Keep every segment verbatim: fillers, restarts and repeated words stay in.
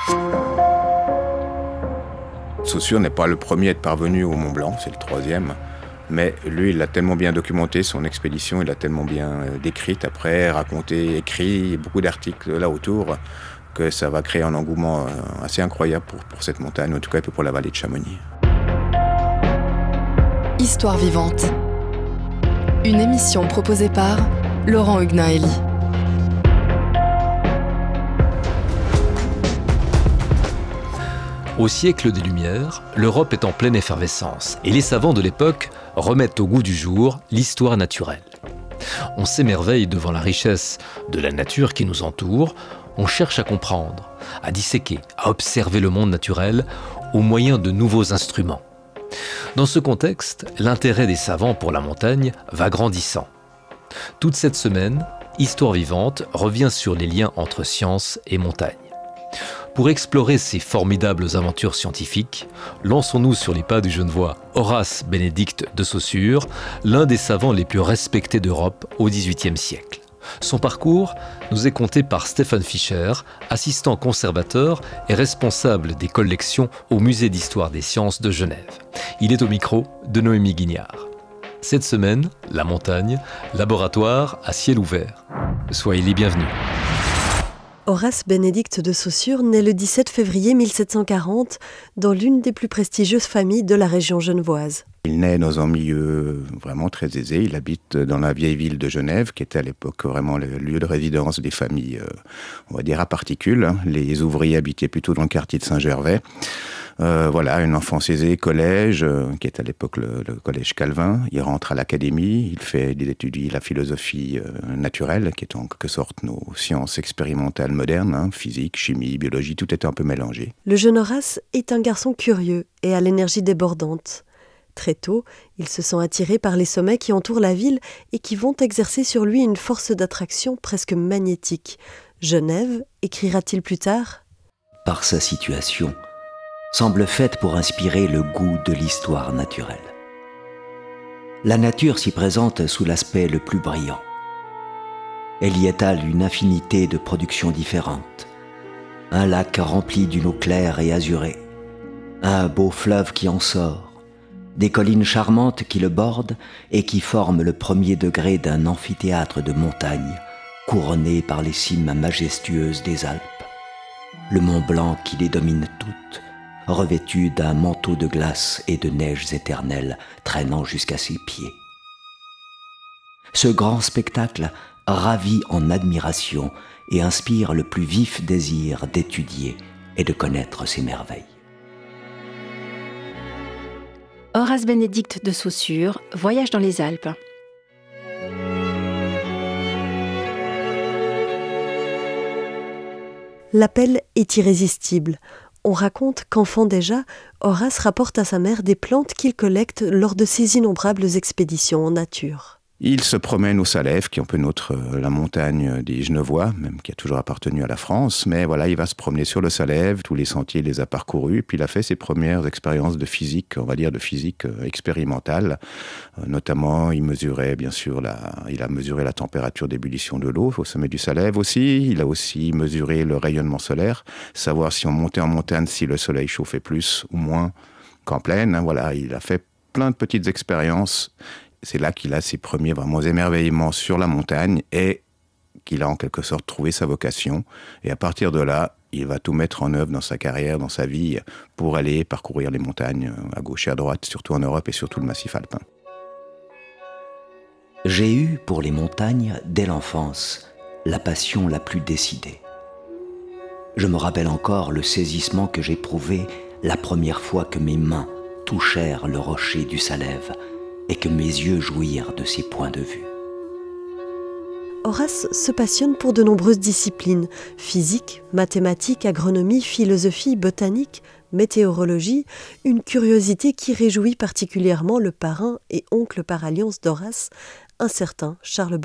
Saussure n'est pas le premier à être parvenu au Mont Blanc, c'est le troisième. Mais lui, il l'a tellement bien documenté, son expédition, il l'a tellement bien décrite, après, raconté, écrit, beaucoup d'articles là autour, que ça va créer un engouement assez incroyable pour, pour cette montagne, en tout cas et pour la vallée de Chamonix. Histoire vivante. Une émission proposée par Laurent Hugnaeli. Au siècle des Lumières, l'Europe est en pleine effervescence et les savants de l'époque remettent au goût du jour l'histoire naturelle. On s'émerveille devant la richesse de la nature qui nous entoure, on cherche à comprendre, à disséquer, à observer le monde naturel au moyen de nouveaux instruments. Dans ce contexte, l'intérêt des savants pour la montagne va grandissant. Toute cette semaine, Histoire vivante revient sur les liens entre science et montagne. Pour explorer ces formidables aventures scientifiques, lançons-nous sur les pas du Genevois Horace Bénédict de Saussure, l'un des savants les plus respectés d'Europe au dix-huitième siècle. Son parcours nous est conté par Stéphane Fischer, assistant conservateur et responsable des collections au Musée d'Histoire des Sciences de Genève. Il est au micro de Noémie Guignard. Cette semaine, la montagne, laboratoire à ciel ouvert. Soyez les bienvenus. Horace Bénédict de Saussure naît le dix-sept février mille sept cent quarante dans l'une des plus prestigieuses familles de la région genevoise. Il naît dans un milieu vraiment très aisé. Il habite dans la vieille ville de Genève, qui était à l'époque vraiment le lieu de résidence des familles, euh, on va dire à particules. Les ouvriers habitaient plutôt dans le quartier de Saint-Gervais. Euh, voilà, une enfance aisée, collège, euh, qui est à l'époque le, le collège Calvin. Il rentre à l'académie, il fait, il étudie la philosophie euh, naturelle, qui est en quelque sorte nos sciences expérimentales modernes, hein, physique, chimie, biologie, tout était un peu mélangé. Le jeune Horace est un garçon curieux et à l'énergie débordante. Très tôt, il se sent attiré par les sommets qui entourent la ville et qui vont exercer sur lui une force d'attraction presque magnétique. Genève, écrira-t-il plus tard, par sa situation, semble faite pour inspirer le goût de l'histoire naturelle. La nature s'y présente sous l'aspect le plus brillant. Elle y étale une infinité de productions différentes. Un lac rempli d'une eau claire et azurée, un beau fleuve qui en sort, des collines charmantes qui le bordent et qui forment le premier degré d'un amphithéâtre de montagnes couronné par les cimes majestueuses des Alpes. Le Mont Blanc qui les domine toutes, revêtu d'un manteau de glace et de neiges éternelles traînant jusqu'à ses pieds. Ce grand spectacle ravit en admiration et inspire le plus vif désir d'étudier et de connaître ces merveilles. Horace Bénédict de Saussure voyage dans les Alpes. L'appel est irrésistible. On raconte qu'enfant déjà, Horace rapporte à sa mère des plantes qu'il collecte lors de ses innombrables expéditions en nature. Il se promène au Salève, qui est un peu notre, la montagne des Genevois, même qui a toujours appartenu à la France. Mais voilà, il va se promener sur le Salève, tous les sentiers il les a parcourus. Puis il a fait ses premières expériences de physique, on va dire de physique expérimentale. Euh, notamment, il mesurait, bien sûr, la, il a mesuré la température d'ébullition de l'eau au sommet du Salève aussi. Il a aussi mesuré le rayonnement solaire, savoir si on montait en montagne, si le soleil chauffait plus ou moins qu'en plaine. Voilà, il a fait plein de petites expériences. C'est là qu'il a ses premiers vraiment émerveillements sur la montagne et qu'il a en quelque sorte trouvé sa vocation. Et à partir de là, il va tout mettre en œuvre dans sa carrière, dans sa vie, pour aller parcourir les montagnes à gauche et à droite, surtout en Europe et surtout le massif alpin. J'ai eu pour les montagnes, dès l'enfance, la passion la plus décidée. Je me rappelle encore le saisissement que j'éprouvai la première fois que mes mains touchèrent le rocher du Salève et que mes yeux jouirent de ses points de vue. Horace se passionne pour de nombreuses disciplines, physique, mathématiques, agronomie, philosophie, botanique, météorologie, une curiosité qui réjouit particulièrement le parrain et oncle par alliance d'Horace, un certain Charles Bonnet.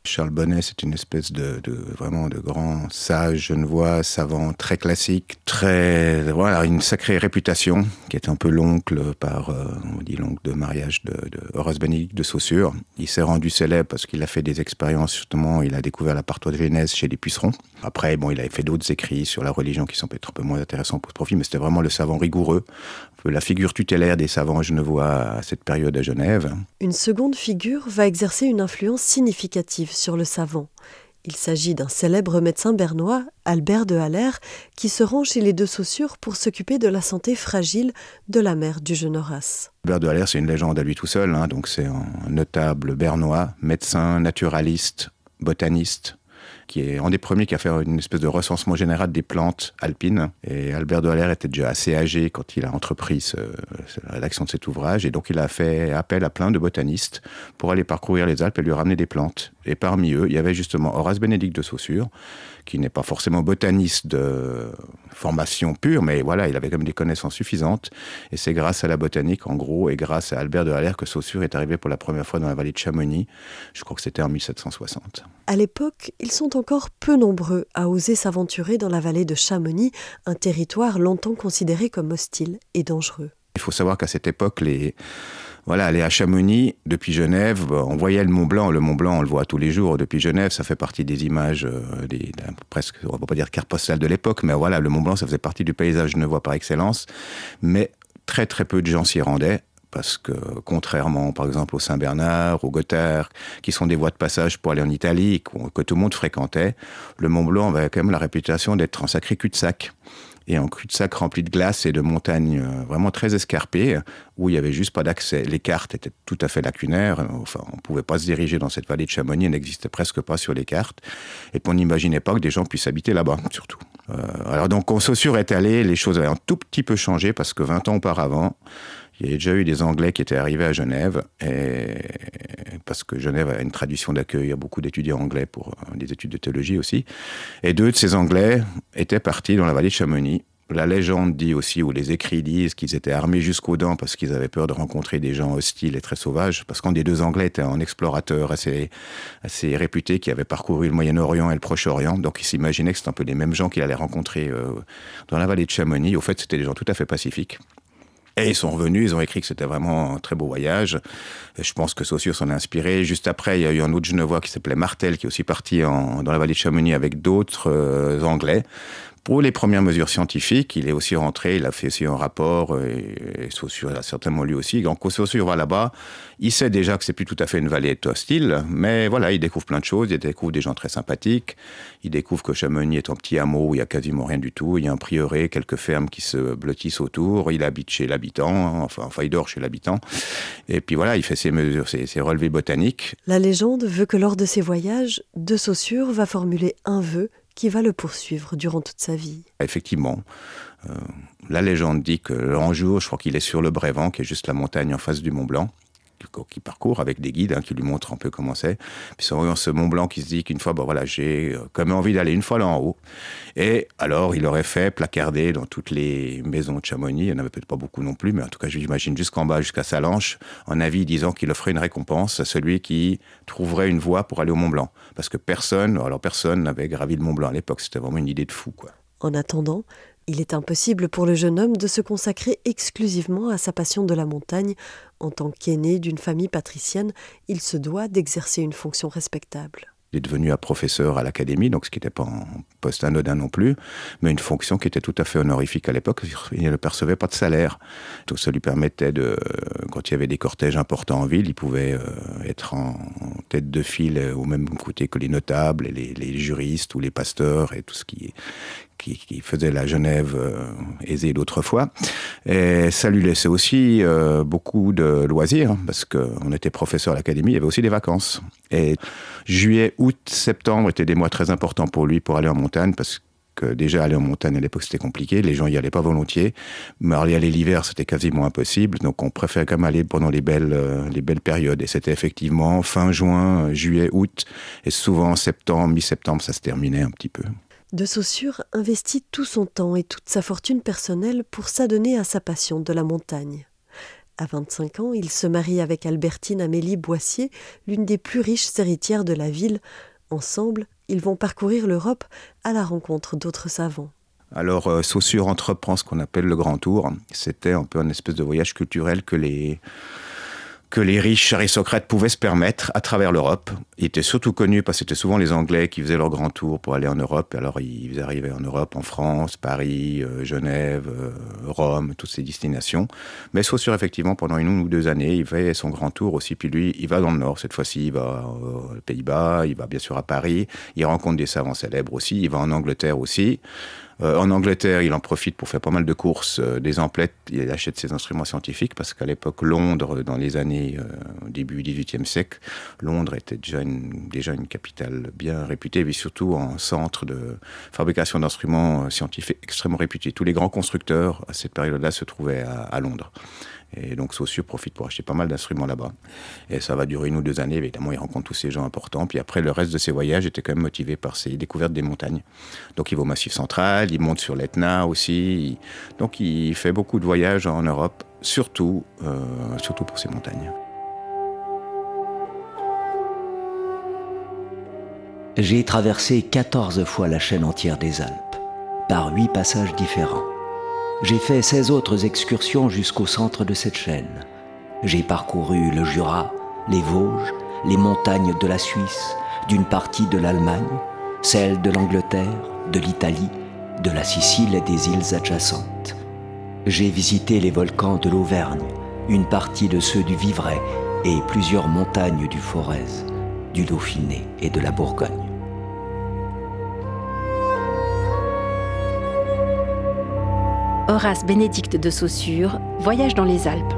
Charles Bonnet, c'est une espèce de, de vraiment de grand sage genevois, savant, très classique, très voilà une sacrée réputation, qui est un peu l'oncle par, euh, on dit l'oncle de mariage de, de Horace Bénédicte de Saussure. Il s'est rendu célèbre parce qu'il a fait des expériences, justement, il a découvert la parthenogénèse chez les pucerons. Après, bon, il avait fait d'autres écrits sur la religion qui sont peut-être un peu moins intéressants pour ce profil, mais c'était vraiment le savant rigoureux, un peu la figure tutélaire des savants genevois à cette période à Genève. Une seconde figure va exercer une influence significative sur le savant. Il s'agit d'un célèbre médecin bernois, Albert de Haller, qui se rend chez les de Saussure pour s'occuper de la santé fragile de la mère du jeune Horace. Albert de Haller, c'est une légende à lui tout seul, hein, donc c'est un notable bernois, médecin, naturaliste, botaniste, qui est un des premiers qui a fait une espèce de recensement général des plantes alpines. Et Albert de Haller était déjà assez âgé quand il a entrepris ce, la rédaction de cet ouvrage. Et donc, il a fait appel à plein de botanistes pour aller parcourir les Alpes et lui ramener des plantes. Et parmi eux, il y avait justement Horace Bénédicte de Saussure, qui n'est pas forcément botaniste de formation pure, mais voilà, il avait quand même des connaissances suffisantes. Et c'est grâce à la botanique, en gros, et grâce à Albert de Haller que Saussure est arrivé pour la première fois dans la vallée de Chamonix. Je crois que c'était en mille sept cent soixante. À l'époque, ils sont encore peu nombreux à oser s'aventurer dans la vallée de Chamonix, un territoire longtemps considéré comme hostile et dangereux. Il faut savoir qu'à cette époque, les... Voilà, aller à Chamonix, depuis Genève, on voyait le Mont Blanc. Le Mont Blanc, on le voit tous les jours depuis Genève. Ça fait partie des images, euh, des, presque, on ne va pas dire carte postale de l'époque, mais voilà, le Mont Blanc, ça faisait partie du paysage genevois par excellence. Mais très, très peu de gens s'y rendaient. Parce que, contrairement, par exemple, au Saint-Bernard, au Gothard, qui sont des voies de passage pour aller en Italie, que tout le monde fréquentait, le Mont Blanc avait quand même la réputation d'être un sacré cul-de-sac. Et un cul-de-sac rempli de glace et de montagnes vraiment très escarpées, où il n'y avait juste pas d'accès. Les cartes étaient tout à fait lacunaires. Enfin, on ne pouvait pas se diriger dans cette vallée de Chamonix, elle n'existait presque pas sur les cartes. Et puis on n'imaginait pas que des gens puissent habiter là-bas, surtout. Euh, alors donc, quand Saussure est allé, les choses avaient un tout petit peu changé, parce que vingt ans auparavant, il y avait déjà eu des Anglais qui étaient arrivés à Genève, et parce que Genève a une tradition d'accueil, il y a beaucoup d'étudiants anglais pour des études de théologie aussi. Et deux de ces Anglais étaient partis dans la vallée de Chamonix. La légende dit aussi, ou les écrits disent, qu'ils étaient armés jusqu'aux dents parce qu'ils avaient peur de rencontrer des gens hostiles et très sauvages. Parce qu'un des deux Anglais était un explorateur assez, assez réputé qui avait parcouru le Moyen-Orient et le Proche-Orient. Donc ils s'imaginaient que c'était un peu les mêmes gens qu'il allait rencontrer euh, dans la vallée de Chamonix. Au fait, c'était des gens tout à fait pacifiques. Et ils sont revenus, ils ont écrit que c'était vraiment un très beau voyage. Et je pense que Saussure s'en a inspiré. Juste après, il y a eu un autre Genevois qui s'appelait Martel, qui est aussi parti en, dans la vallée de Chamonix avec d'autres euh, Anglais. Pour les premières mesures scientifiques, il est aussi rentré, il a fait aussi un rapport, et, et Saussure a certainement lu aussi. Donc, quand Saussure va là-bas, il sait déjà que c'est plus tout à fait une vallée hostile, mais voilà, il découvre plein de choses, il découvre des gens très sympathiques, il découvre que Chamonix est un petit hameau où il n'y a quasiment rien du tout, il y a un prieuré, quelques fermes qui se blottissent autour, il habite chez l'habitant, enfin, enfin il dort chez l'habitant, et puis voilà, il fait ses mesures, ses, ses relevés botaniques. La légende veut que lors de ses voyages, de Saussure va formuler un vœu qui va le poursuivre durant toute sa vie. Effectivement, euh, la légende dit que un jour, je crois qu'il est sur le Brévent, qui est juste la montagne en face du Mont Blanc, qui parcourt avec des guides hein, qui lui montrent un peu comment c'est. Puis c'est en ce Mont Blanc qui se dit qu'une fois, bon voilà, j'ai quand même envie d'aller une fois là en haut. Et alors, il aurait fait placarder dans toutes les maisons de Chamonix, il n'y en avait peut-être pas beaucoup non plus, mais en tout cas, j'imagine jusqu'en bas, jusqu'à Salanches, un avis disant qu'il offrait une récompense à celui qui trouverait une voie pour aller au Mont Blanc. Parce que personne, alors personne n'avait gravi le Mont Blanc à l'époque, c'était vraiment une idée de fou, quoi. En attendant, il est impossible pour le jeune homme de se consacrer exclusivement à sa passion de la montagne. En tant qu'aîné d'une famille patricienne, il se doit d'exercer une fonction respectable. Il est devenu un professeur à l'académie, donc ce qui n'était pas un poste anodin non plus, mais une fonction qui était tout à fait honorifique à l'époque. Il ne percevait pas de salaire. Tout ça lui permettait de, quand il y avait des cortèges importants en ville, il pouvait être en tête de file au même côté que les notables, et les, les juristes ou les pasteurs et tout ce qui est Qui, qui faisait la Genève euh, aisée d'autrefois. Et ça lui laissait aussi euh, beaucoup de loisirs, parce qu'on était professeur à l'académie, il y avait aussi des vacances. Et juillet, août, septembre étaient des mois très importants pour lui pour aller en montagne, parce que déjà aller en montagne à l'époque c'était compliqué, les gens y allaient pas volontiers, mais aller aller l'hiver c'était quasiment impossible, donc on préférait quand même aller pendant les belles, euh, les belles périodes. Et c'était effectivement fin juin, juillet, août, et souvent septembre, mi-septembre ça se terminait un petit peu. De Saussure investit tout son temps et toute sa fortune personnelle pour s'adonner à sa passion de la montagne. À vingt-cinq ans, il se marie avec Albertine Amélie Boissier, l'une des plus riches héritières de la ville. Ensemble, ils vont parcourir l'Europe à la rencontre d'autres savants. Alors, euh, Saussure entreprend ce qu'on appelle le Grand Tour. C'était un peu une espèce de voyage culturel que les... que les riches aristocrates pouvaient se permettre à travers l'Europe. Il était surtout connu parce que c'était souvent les Anglais qui faisaient leur grand tour pour aller en Europe. Alors ils arrivaient en Europe, en France, Paris, euh, Genève, euh, Rome, toutes ces destinations. Mais Saussure, effectivement, pendant une ou deux années, il fait son grand tour aussi. Puis lui, il va dans le Nord. Cette fois-ci, il va aux Pays-Bas, il va bien sûr à Paris. Il rencontre des savants célèbres aussi. Il va en Angleterre aussi. Euh, en Angleterre, il en profite pour faire pas mal de courses, euh, des emplettes, il achète ses instruments scientifiques, parce qu'à l'époque, Londres, dans les années euh, début dix-huitième siècle, Londres était déjà une, déjà une capitale bien réputée, mais surtout un centre de fabrication d'instruments scientifiques extrêmement réputé. Tous les grands constructeurs, à cette période-là, se trouvaient à, à Londres. Et donc Saussure profite pour acheter pas mal d'instruments là-bas. Et ça va durer une ou deux années, évidemment, il rencontre tous ces gens importants. Puis après, le reste de ses voyages était quand même motivé par ses découvertes des montagnes. Donc il va au Massif central, il monte sur l'Etna aussi. Donc il fait beaucoup de voyages en Europe, surtout, euh, surtout pour ces montagnes. J'ai traversé quatorze fois la chaîne entière des Alpes, par huit passages différents. J'ai fait seize autres excursions jusqu'au centre de cette chaîne. J'ai parcouru le Jura, les Vosges, les montagnes de la Suisse, d'une partie de l'Allemagne, celles de l'Angleterre, de l'Italie, de la Sicile et des îles adjacentes. J'ai visité les volcans de l'Auvergne, une partie de ceux du Vivarais et plusieurs montagnes du Forez, du Dauphiné et de la Bourgogne. Horace Bénédicte de Saussure, Voyage dans les Alpes.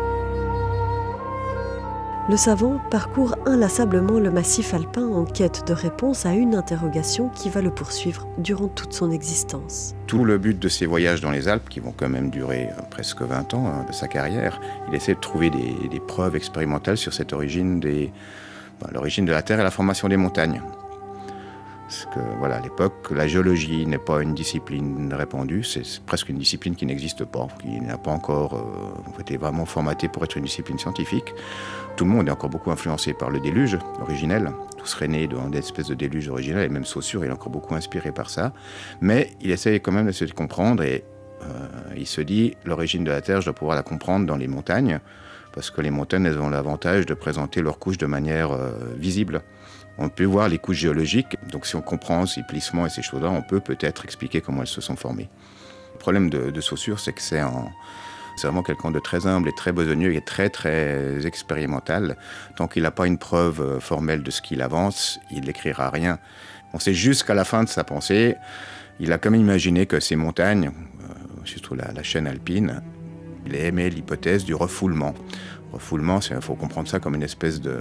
Le savant parcourt inlassablement le massif alpin en quête de réponse à une interrogation qui va le poursuivre durant toute son existence. Tout le but de ces voyages dans les Alpes, qui vont quand même durer euh, presque vingt ans hein, de sa carrière, il essaie de trouver des, des preuves expérimentales sur cette origine, des, ben, l'origine de la Terre et la formation des montagnes. Parce que, voilà, à l'époque, la géologie n'est pas une discipline répandue, c'est, c'est presque une discipline qui n'existe pas, qui n'a pas encore euh, été vraiment formatée pour être une discipline scientifique. Tout le monde est encore beaucoup influencé par le déluge originel. Tout serait né dans des espèces de déluge originel, et même Saussure, il est encore beaucoup inspiré par ça. Mais il essaye quand même de se comprendre, et euh, il se dit, l'origine de la Terre, je dois pouvoir la comprendre dans les montagnes, parce que les montagnes, elles ont l'avantage de présenter leurs couches de manière euh, visible. On peut voir les couches géologiques, donc si on comprend ces plissements et ces choses-là, on peut peut-être expliquer comment elles se sont formées. Le problème de, de Saussure, c'est que c'est, en, c'est vraiment quelqu'un de très humble et très besogneux et très très expérimental. Tant qu'il n'a pas une preuve formelle de ce qu'il avance, il n'écrira rien. On sait jusqu'à la fin de sa pensée, il a quand même imaginé que ces montagnes, euh, surtout la, la chaîne alpine, il aimait l'hypothèse du refoulement. Refoulement, il faut comprendre ça comme une espèce de...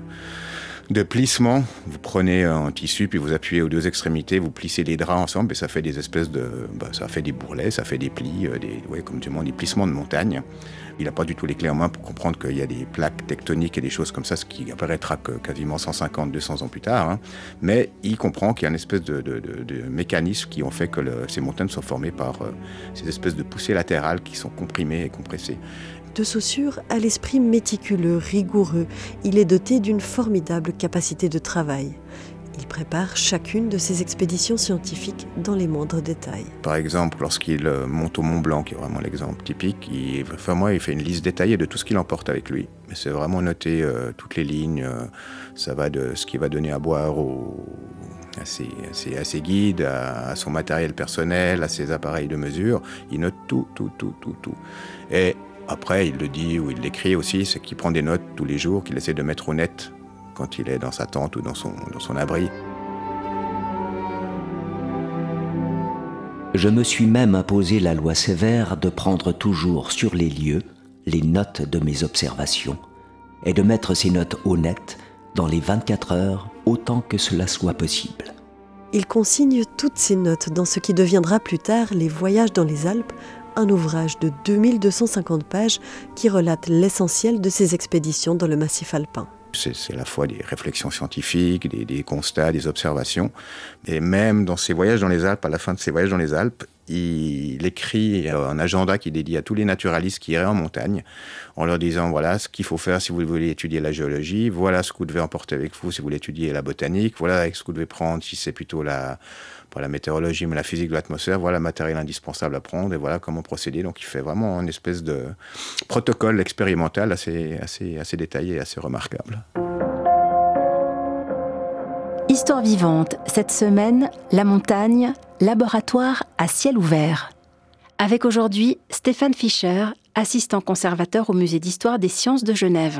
de plissement. Vous prenez un tissu, puis vous appuyez aux deux extrémités, vous plissez les draps ensemble, et ça fait des espèces de... Bah, ça fait des bourrelets, ça fait des plis, euh, des, ouais, comme tu dis, des plissements de montagne. Il n'a pas du tout les clés en main pour comprendre qu'il y a des plaques tectoniques et des choses comme ça, ce qui apparaîtra que quasiment cent cinquante à deux cents ans plus tard. Hein. Mais il comprend qu'il y a une espèce de, de, de, de mécanismes qui ont fait que le, ces montagnes sont formées par euh, ces espèces de poussées latérales qui sont comprimées et compressées. De Saussure a l'esprit méticuleux, rigoureux. Il est doté d'une formidable capacité de travail. Il prépare chacune de ses expéditions scientifiques dans les moindres détails. Par exemple, lorsqu'il monte au Mont Blanc, qui est vraiment l'exemple typique, il, enfin moi, il fait une liste détaillée de tout ce qu'il emporte avec lui. Mais c'est vraiment noté euh, toutes les lignes. Euh, ça va de ce qu'il va donner à boire au, à, ses, à, ses, à ses guides, à, à son matériel personnel, à ses appareils de mesure. Il note tout, tout, tout, tout, tout. Et après, il le dit ou il l'écrit aussi, c'est qu'il prend des notes tous les jours, qu'il essaie de mettre au net quand il est dans sa tente ou dans son, dans son abri. Je me suis même imposé la loi sévère de prendre toujours sur les lieux les notes de mes observations et de mettre ces notes au net dans les vingt-quatre heures autant que cela soit possible. Il consigne toutes ces notes dans ce qui deviendra plus tard les Voyages dans les Alpes, un ouvrage de deux mille deux cent cinquante pages qui relate l'essentiel de ses expéditions dans le massif alpin. C'est, c'est à la fois des réflexions scientifiques, des, des constats, des observations. Et même dans ses voyages dans les Alpes, à la fin de ses voyages dans les Alpes, il écrit un agenda qu'il dédie à tous les naturalistes qui iraient en montagne, en leur disant voilà ce qu'il faut faire si vous voulez étudier la géologie, voilà ce que vous devez emporter avec vous si vous voulez étudier la botanique, voilà ce que vous devez prendre si c'est plutôt la, pas la météorologie mais la physique de l'atmosphère, voilà le matériel indispensable à prendre et voilà comment procéder. Donc il fait vraiment une espèce de protocole expérimental assez, assez, assez détaillé et assez remarquable. Histoire vivante, cette semaine, la montagne, laboratoire à ciel ouvert. Avec aujourd'hui Stéphane Fischer, assistant conservateur au Musée d'Histoire des Sciences de Genève.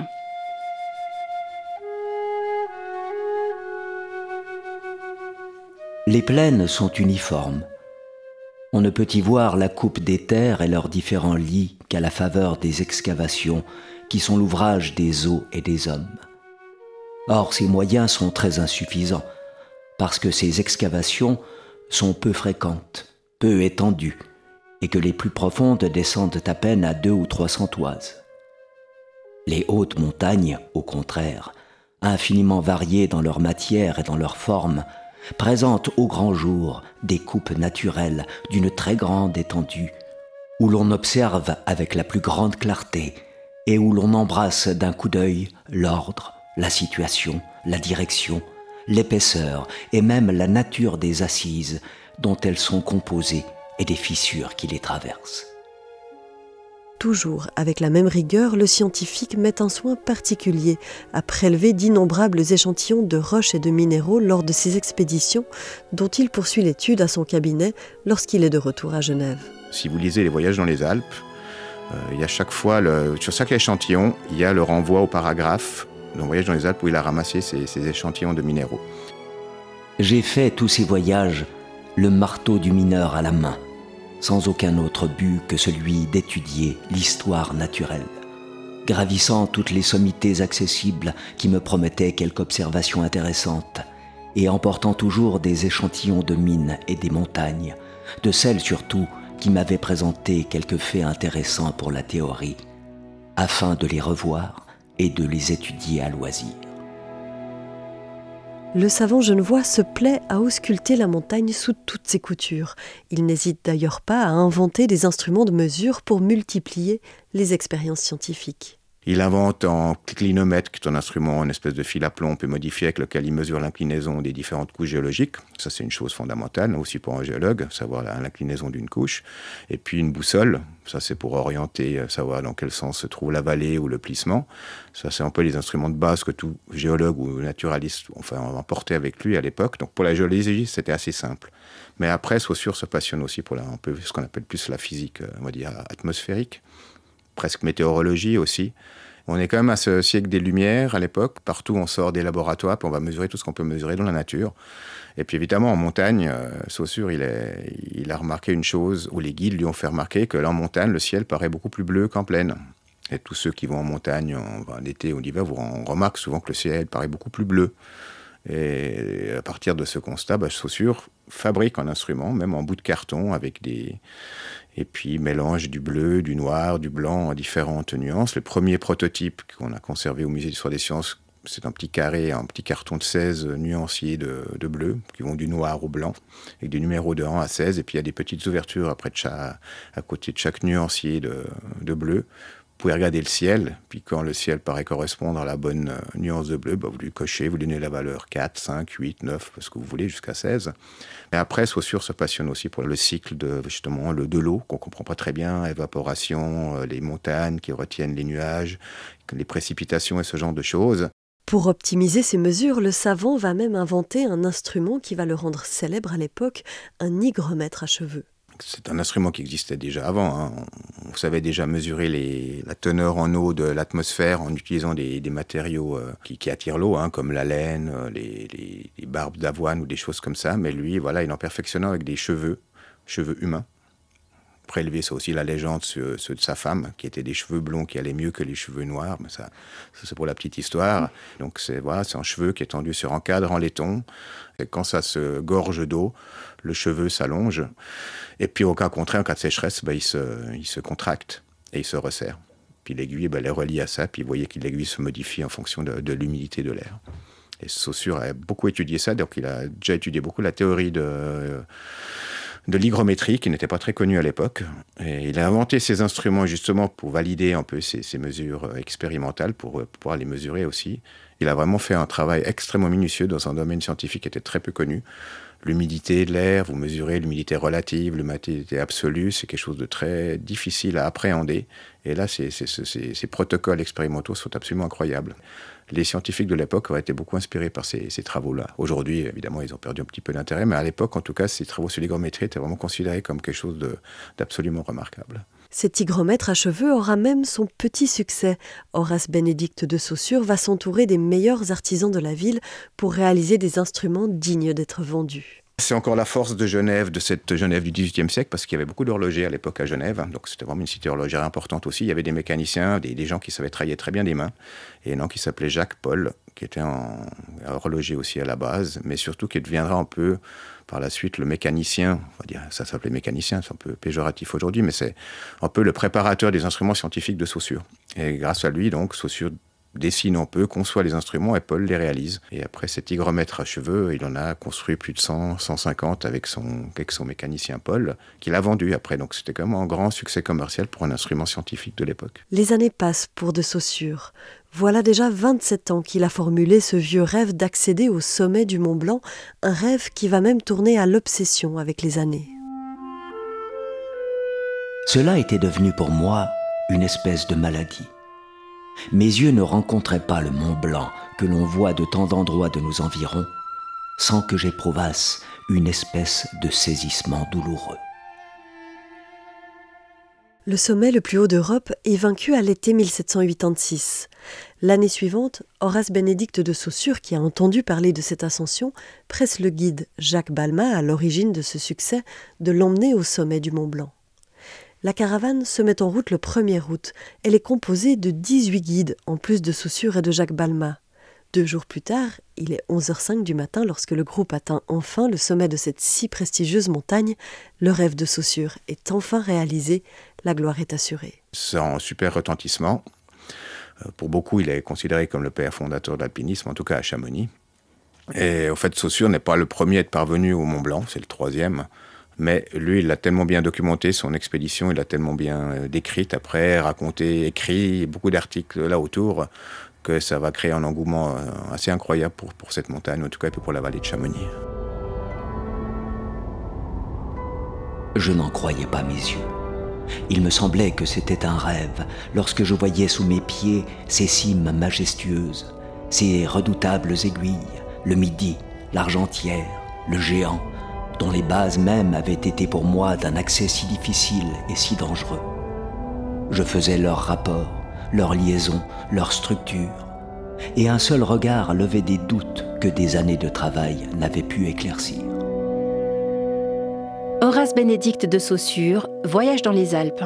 Les plaines sont uniformes. On ne peut y voir la coupe des terres et leurs différents lits qu'à la faveur des excavations qui sont l'ouvrage des eaux et des hommes. Or, ces moyens sont très insuffisants, parce que ces excavations sont peu fréquentes, peu étendues, et que les plus profondes descendent à peine à deux ou trois cents toises. Les hautes montagnes, au contraire, infiniment variées dans leur matière et dans leur forme, présentent au grand jour des coupes naturelles d'une très grande étendue, où l'on observe avec la plus grande clarté et où l'on embrasse d'un coup d'œil l'ordre, la situation, la direction, l'épaisseur et même la nature des assises dont elles sont composées et des fissures qui les traversent. Toujours avec la même rigueur, le scientifique met un soin particulier à prélever d'innombrables échantillons de roches et de minéraux lors de ses expéditions, dont il poursuit l'étude à son cabinet lorsqu'il est de retour à Genève. Si vous lisez Les Voyages dans les Alpes, euh, il y a chaque fois, le, sur chaque échantillon, il y a le renvoi au paragraphe dans Le Voyage dans les Alpes où il a ramassé ces, ces échantillons de minéraux. J'ai fait tous ces voyages le marteau du mineur à la main, sans aucun autre but que celui d'étudier l'histoire naturelle, gravissant toutes les sommités accessibles qui me promettaient quelque observation intéressante, et emportant toujours des échantillons de mines et des montagnes, de celles surtout qui m'avaient présenté quelques faits intéressants pour la théorie, afin de les revoir et de les étudier à loisir. Le savant genevois se plaît à ausculter la montagne sous toutes ses coutures. Il n'hésite d'ailleurs pas à inventer des instruments de mesure pour multiplier les expériences scientifiques. Il invente un clinomètre, qui est un instrument, une espèce de fil à plomb, on peut modifier, avec lequel il mesure l'inclinaison des différentes couches géologiques. Ça, c'est une chose fondamentale, aussi pour un géologue, savoir l'inclinaison d'une couche. Et puis une boussole, ça c'est pour orienter, savoir dans quel sens se trouve la vallée ou le plissement. Ça, c'est un peu les instruments de base que tout géologue ou naturaliste enfin, emportait avec lui à l'époque. Donc pour la géologie, c'était assez simple. Mais après, Saussure se passionne aussi pour la, un peu ce qu'on appelle plus la physique, on va dire, atmosphérique. Presque météorologie aussi. On est quand même à ce siècle des Lumières à l'époque. Partout, on sort des laboratoires, puis on va mesurer tout ce qu'on peut mesurer dans la nature. Et puis évidemment, en montagne, euh, Saussure, il, est, il a remarqué une chose, ou les guides lui ont fait remarquer que là, en montagne, le ciel paraît beaucoup plus bleu qu'en plaine. Et tous ceux qui vont en montagne en, en été ou en hiver, on remarque souvent que le ciel paraît beaucoup plus bleu. Et à partir de ce constat, bah, Saussure fabrique un instrument, même en bout de carton, avec des... Et puis mélange du bleu, du noir, du blanc en différentes nuances. Le premier prototype qu'on a conservé au Musée d'Histoire des Sciences, c'est un petit carré, un petit carton de seize nuanciers de, de bleu, qui vont du noir au blanc, avec des numéros de un à seize. Et puis il y a des petites ouvertures après de chaque, à côté de chaque nuancier de, de bleu. Vous pouvez regarder le ciel, puis quand le ciel paraît correspondre à la bonne euh, nuance de bleu, bah vous lui cochez, vous lui donnez la valeur quatre, cinq, huit, neuf, ce que vous voulez, jusqu'à seize. Et après, Saussure se passionne aussi pour le cycle de, justement, le, de l'eau, qu'on ne comprend pas très bien, évaporation, euh, les montagnes qui retiennent les nuages, les précipitations et ce genre de choses. Pour optimiser ces mesures, le savant va même inventer un instrument qui va le rendre célèbre à l'époque, un hygromètre à cheveux. C'est un instrument qui existait déjà avant. Hein. On savait déjà mesurer les, la teneur en eau de l'atmosphère en utilisant des, des matériaux euh, qui, qui attirent l'eau, hein, comme la laine, les, les, les barbes d'avoine ou des choses comme ça. Mais lui, voilà, il en perfectionnant avec des cheveux, cheveux humains. Prélevé, c'est aussi la légende sur ceux de sa femme, qui étaient des cheveux blonds qui allaient mieux que les cheveux noirs. Mais ça, ça c'est pour la petite histoire. Donc c'est, voilà, c'est un cheveu qui est tendu sur un cadre en laiton. Et quand ça se gorge d'eau, le cheveu s'allonge. Et puis au cas contraire, en cas de sécheresse, ben, il, se, il se contracte et il se resserre. Puis l'aiguille, ben, elle est reliée à ça. Puis vous voyez que l'aiguille se modifie en fonction de, de l'humidité de l'air. Et Saussure a beaucoup étudié ça. Donc il a déjà étudié beaucoup la théorie de... de l'hygrométrie, qui n'était pas très connu à l'époque. Et il a inventé ces instruments justement pour valider un peu ces, ces mesures expérimentales, pour, pour pouvoir les mesurer aussi. Il a vraiment fait un travail extrêmement minutieux dans un domaine scientifique qui était très peu connu. L'humidité de l'air, vous mesurez l'humidité relative, l'humidité absolue, c'est quelque chose de très difficile à appréhender. Et là, ces, ces, ces, ces protocoles expérimentaux sont absolument incroyables. Les scientifiques de l'époque auraient été beaucoup inspirés par ces, ces travaux-là. Aujourd'hui, évidemment, ils ont perdu un petit peu d'intérêt, mais à l'époque, en tout cas, ces travaux sur l'hygrométrie étaient vraiment considérés comme quelque chose de, d'absolument remarquable. Cet hygromètre à cheveux aura même son petit succès. Horace Bénédicte de Saussure va s'entourer des meilleurs artisans de la ville pour réaliser des instruments dignes d'être vendus. C'est encore la force de Genève, de cette Genève du dix-huitième siècle, parce qu'il y avait beaucoup d'horlogers à l'époque à Genève, donc c'était vraiment une cité horlogère importante aussi. Il y avait des mécaniciens, des, des gens qui savaient travailler très bien des mains, et un homme qui s'appelait Jacques Paul, qui était un horloger aussi à la base, mais surtout qui deviendra un peu par la suite le mécanicien, on va dire, ça s'appelait mécanicien, c'est un peu péjoratif aujourd'hui, mais c'est un peu le préparateur des instruments scientifiques de Saussure. Et grâce à lui, donc, Saussure dessine un peu, conçoit les instruments et Paul les réalise. Et après cet hygromètre à cheveux, il en a construit plus de cent, cent cinquante avec son, avec son mécanicien Paul, qu'il a vendu après. Donc c'était quand même un grand succès commercial pour un instrument scientifique de l'époque. Les années passent pour de Saussure. Voilà déjà vingt-sept ans qu'il a formulé ce vieux rêve d'accéder au sommet du Mont Blanc, un rêve qui va même tourner à l'obsession avec les années. Cela était devenu pour moi une espèce de maladie. Mes yeux ne rencontraient pas le Mont Blanc que l'on voit de tant d'endroits de nos environs sans que j'éprouvasse une espèce de saisissement douloureux. Le sommet le plus haut d'Europe est vaincu à l'été mille sept cent quatre-vingt-six. L'année suivante, Horace Bénédicte de Saussure, qui a entendu parler de cette ascension, presse le guide Jacques Balmat, à l'origine de ce succès, de l'emmener au sommet du Mont Blanc. La caravane se met en route le premier août. Elle est composée de dix-huit guides, en plus de Saussure et de Jacques Balmat. Deux jours plus tard, il est onze heures cinq du matin lorsque le groupe atteint enfin le sommet de cette si prestigieuse montagne. Le rêve de Saussure est enfin réalisé, la gloire est assurée. C'est un super retentissement. Pour beaucoup, il est considéré comme le père fondateur de l'alpinisme, en tout cas à Chamonix. Et au fait, Saussure n'est pas le premier à être parvenu au Mont Blanc, c'est le troisième. Mais lui, il l'a tellement bien documenté, son expédition, il l'a tellement bien décrite, après, raconté, écrit, beaucoup d'articles là autour, que ça va créer un engouement assez incroyable pour, pour cette montagne, en tout cas pour la vallée de Chamonix. Je n'en croyais pas mes yeux. Il me semblait que c'était un rêve lorsque je voyais sous mes pieds ces cimes majestueuses, ces redoutables aiguilles, le Midi, l'Argentière, le Géant, dont les bases mêmes avaient été pour moi d'un accès si difficile et si dangereux. Je faisais leurs rapports, leurs liaisons, leurs structures, et un seul regard levait des doutes que des années de travail n'avaient pu éclaircir. Horace Bénédicte de Saussure, Voyage dans les Alpes.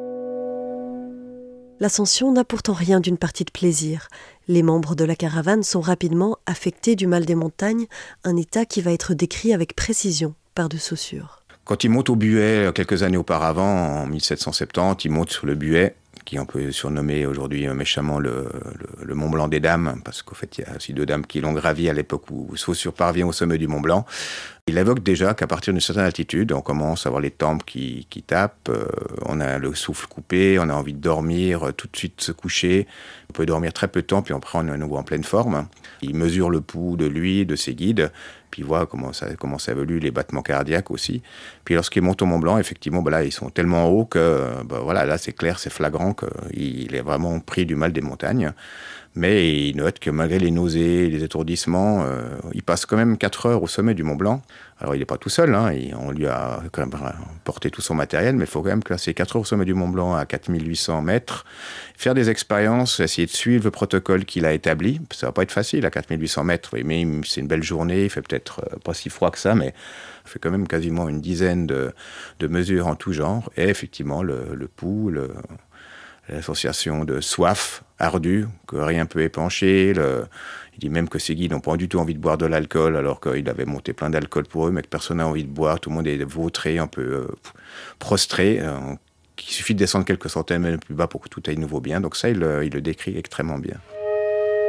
L'ascension n'a pourtant rien d'une partie de plaisir. Les membres de la caravane sont rapidement affectés du mal des montagnes, un état qui va être décrit avec précision par de Saussure. Quand il monte au Buet, quelques années auparavant, en mille sept cent soixante-dix, il monte sur le Buet, qui on peut surnommer aujourd'hui méchamment le, le, le Mont Blanc des Dames, parce qu'en fait, il y a aussi deux dames qui l'ont gravi à l'époque où Saussure parvient au sommet du Mont Blanc. Il évoque déjà qu'à partir d'une certaine altitude, on commence à avoir les tempes qui, qui tapent, euh, on a le souffle coupé, on a envie de dormir, tout de suite se coucher. On peut dormir très peu de temps, puis après on est à nouveau en pleine forme. Il mesure le pouls de lui, de ses guides, puis il voit comment ça, comment ça évolue, les battements cardiaques aussi. Puis lorsqu'il monte au Mont Blanc, effectivement, ben là, ils sont tellement hauts que, ben voilà, là c'est clair, c'est flagrant qu'il est vraiment pris du mal des montagnes. Mais il note que malgré les nausées, les étourdissements, euh, il passe quand même quatre heures au sommet du Mont Blanc. Alors il n'est pas tout seul, hein, il, on lui a quand même porté tout son matériel, mais il faut quand même passer quatre heures au sommet du Mont Blanc à quatre mille huit cents mètres, faire des expériences, essayer de suivre le protocole qu'il a établi. Ça va pas être facile à quatre mille huit cents mètres, mais c'est une belle journée, il fait peut-être pas si froid que ça, mais il fait quand même quasiment une dizaine de, de mesures en tout genre. Et effectivement, le, le pouls, le... l'association de soif ardue, que rien peut épancher. Le... Il dit même que ses guides n'ont pas du tout envie de boire de l'alcool, alors qu'il avait monté plein d'alcool pour eux, mais que personne n'a envie de boire. Tout le monde est vautré, un peu euh, prostré. Euh, il suffit de descendre quelques centaines mètres plus bas pour que tout aille nouveau bien. Donc ça, il, il le décrit extrêmement bien.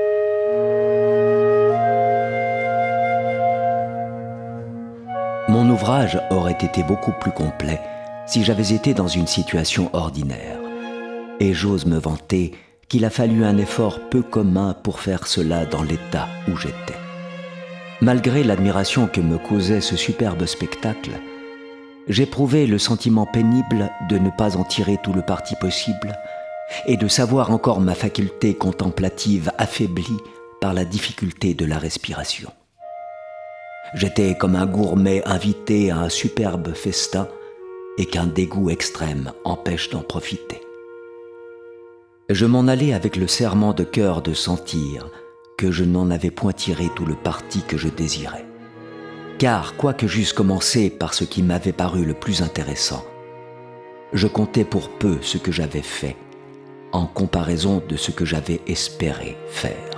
Mon ouvrage aurait été beaucoup plus complet si j'avais été dans une situation ordinaire. Et j'ose me vanter qu'il a fallu un effort peu commun pour faire cela dans l'état où j'étais. Malgré l'admiration que me causait ce superbe spectacle, j'éprouvais le sentiment pénible de ne pas en tirer tout le parti possible et de savoir encore ma faculté contemplative affaiblie par la difficulté de la respiration. J'étais comme un gourmet invité à un superbe festin et qu'un dégoût extrême empêche d'en profiter. Je m'en allais avec le serrement de cœur de sentir que je n'en avais point tiré tout le parti que je désirais. Car, quoique j'eusse commencé par ce qui m'avait paru le plus intéressant, je comptais pour peu ce que j'avais fait, en comparaison de ce que j'avais espéré faire.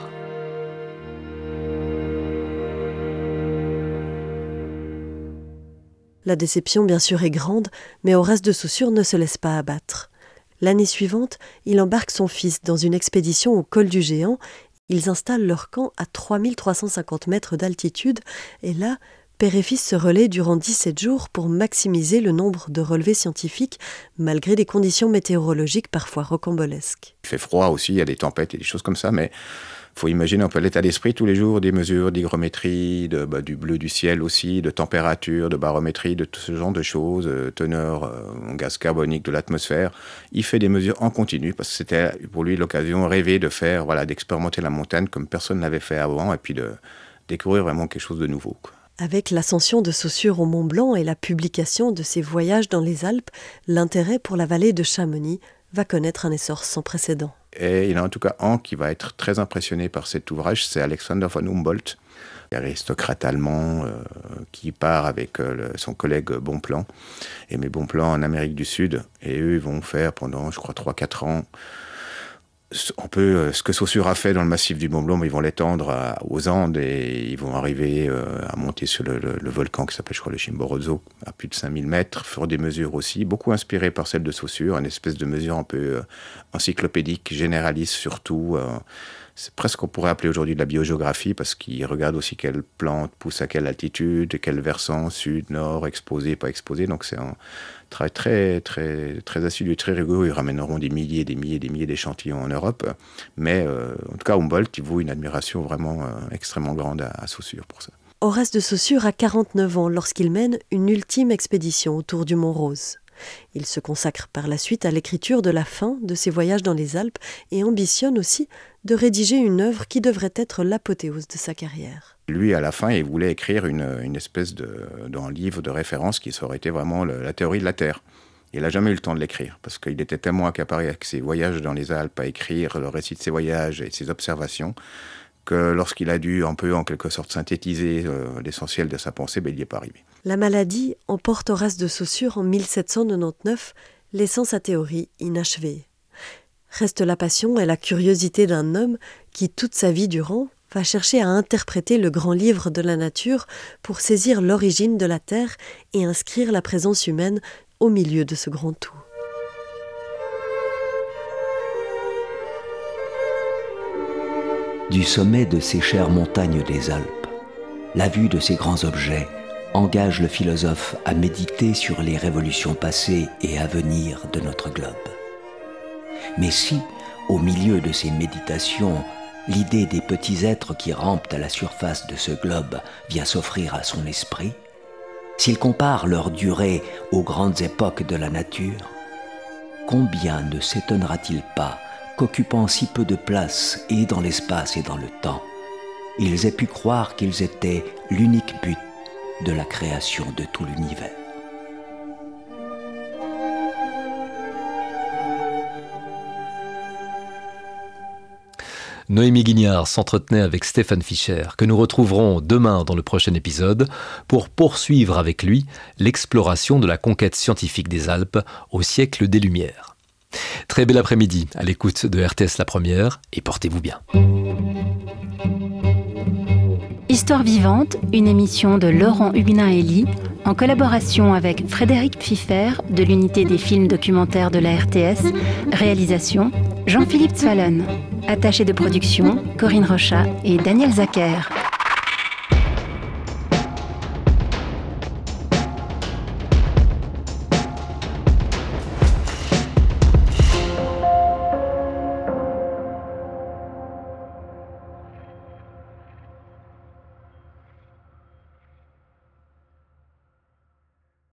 La déception, bien sûr, est grande, mais Horace de Saussure ne se laisse pas abattre. L'année suivante, il embarque son fils dans une expédition au col du Géant. Ils installent leur camp à trois mille trois cent cinquante mètres d'altitude, et là, père et fils se relaient durant dix-sept jours pour maximiser le nombre de relevés scientifiques, malgré des conditions météorologiques parfois rocambolesques. Il fait froid aussi, il y a des tempêtes et des choses comme ça, mais il faut imaginer un peu l'état d'esprit tous les jours, des mesures d'hygrométrie, de, bah, du bleu du ciel aussi, de température, de barométrie, de tout ce genre de choses, euh, teneur euh, en gaz carbonique de l'atmosphère. Il fait des mesures en continu parce que c'était pour lui l'occasion rêvée de faire, voilà, d'expérimenter la montagne comme personne n'avait fait avant et puis de découvrir vraiment quelque chose de nouveau, quoi. Avec l'ascension de Saussure au Mont Blanc et la publication de ses voyages dans les Alpes, l'intérêt pour la vallée de Chamonix va connaître un essor sans précédent. Et il y en a en tout cas un qui va être très impressionné par cet ouvrage, c'est Alexander von Humboldt, aristocrate allemand euh, qui part avec euh, le, son collègue Bonpland, et met Bonpland en Amérique du Sud, et eux ils vont faire pendant, je crois, trois à quatre ans, un peu euh, ce que Saussure a fait dans le massif du Mont Blanc, mais ils vont l'étendre à, aux Andes et ils vont arriver euh, à monter sur le, le, le volcan qui s'appelle, je crois, le Chimborazo, à plus de cinq mille mètres, faire des mesures aussi, beaucoup inspirées par celles de Saussure, une espèce de mesure un peu euh, encyclopédique, généraliste surtout. Euh, c'est presque ce qu'on pourrait appeler aujourd'hui de la biogéographie, parce qu'il regarde aussi quelles plantes poussent à quelle altitude, quel versant, sud, nord, exposé, pas exposé. Donc c'est un travail très, très, très assidu, très rigoureux. Ils ramèneront des milliers, des milliers, des milliers d'échantillons en Europe. Mais euh, en tout cas, Humboldt, il vaut une admiration vraiment euh, extrêmement grande à, à Saussure pour ça. Horace de Saussure a quarante-neuf ans lorsqu'il mène une ultime expédition autour du Mont Rose. Il se consacre par la suite à l'écriture de la fin de ses voyages dans les Alpes et ambitionne aussi de rédiger une œuvre qui devrait être l'apothéose de sa carrière. Lui, à la fin, il voulait écrire une, une espèce de, d'un livre de référence qui aurait été vraiment le, la théorie de la Terre. Il n'a jamais eu le temps de l'écrire, parce qu'il était tellement accaparé avec ses voyages dans les Alpes, à écrire le récit de ses voyages et ses observations, que lorsqu'il a dû un peu, en quelque sorte, synthétiser euh, l'essentiel de sa pensée, ben, il n'y est pas arrivé. La maladie emporte Horace de Saussure en mille sept cent quatre-vingt-dix-neuf, laissant sa théorie inachevée. Reste la passion et la curiosité d'un homme qui, toute sa vie durant, va chercher à interpréter le grand livre de la nature pour saisir l'origine de la Terre et inscrire la présence humaine au milieu de ce grand tout. Du sommet de ces chères montagnes des Alpes, la vue de ces grands objets engage le philosophe à méditer sur les révolutions passées et à venir de notre globe. Mais si, au milieu de ces méditations, l'idée des petits êtres qui rampent à la surface de ce globe vient s'offrir à son esprit, s'il compare leur durée aux grandes époques de la nature, combien ne s'étonnera-t-il pas qu'occupant si peu de place et dans l'espace et dans le temps, ils aient pu croire qu'ils étaient l'unique but de la création de tout l'univers. Noémie Guignard s'entretenait avec Stéphane Fischer, que nous retrouverons demain dans le prochain épisode, pour poursuivre avec lui l'exploration de la conquête scientifique des Alpes au siècle des Lumières. Très bel après-midi à l'écoute de R T S La Première et portez-vous bien. Histoire vivante, une émission de Laurent Huguenin-Elie en collaboration avec Frédéric Pfiffer de l'unité des films documentaires de la R T S, réalisation Jean-Philippe Zwallen, attaché de production Corinne Rochat et Daniel Zacher.